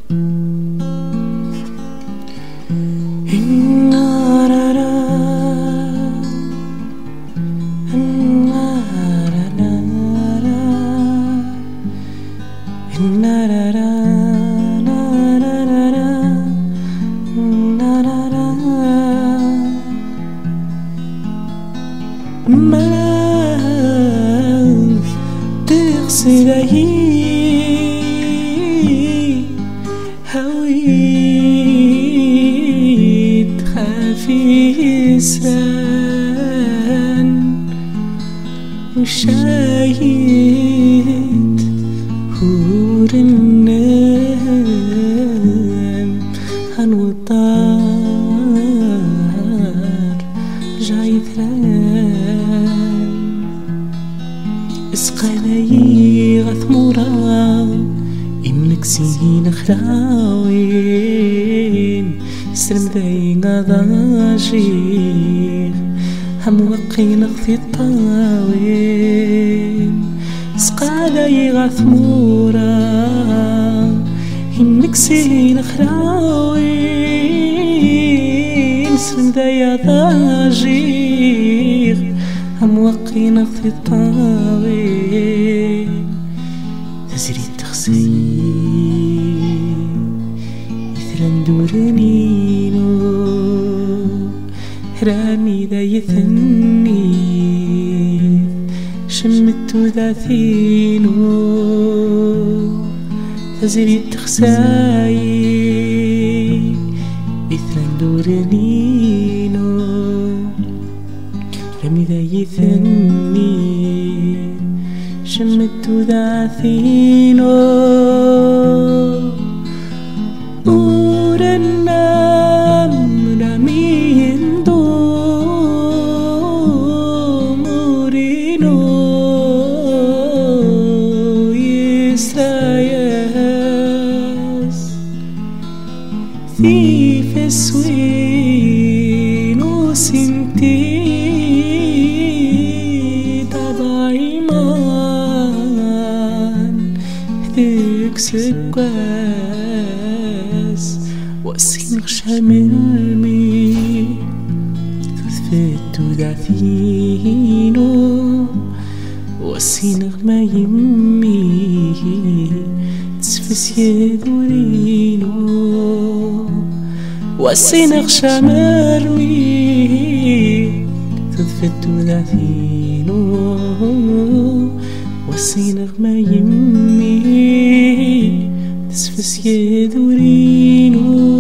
تغسلي هويت خافي يسران وشايد هور النام هنوطار جاي ثران اسقالي غثمورا إنك سين خلاوين سلم ذي غضاجير هم وقين غثي الطاوين اسقالي غثمورا إنك سين خلاوين سلم ذي غضاجير هم وقين غثي الطاوين تزري تغسي يثرن دورنينو راني ذا يثني شمت ذاثينو تزري تغساي يثرن دورنينو راني ذا يثني شمت ذاثينو ورنام رمين دوم ورينو يسرايس ثيف سوين وسنتي سكواس وأسين غشاملمي تثفت ذاثينو وأسين غما يمي تسفس يدورينو وأسين غشاملمي تثفت ذاثينو وأسين غما يمي تسفس يدورينو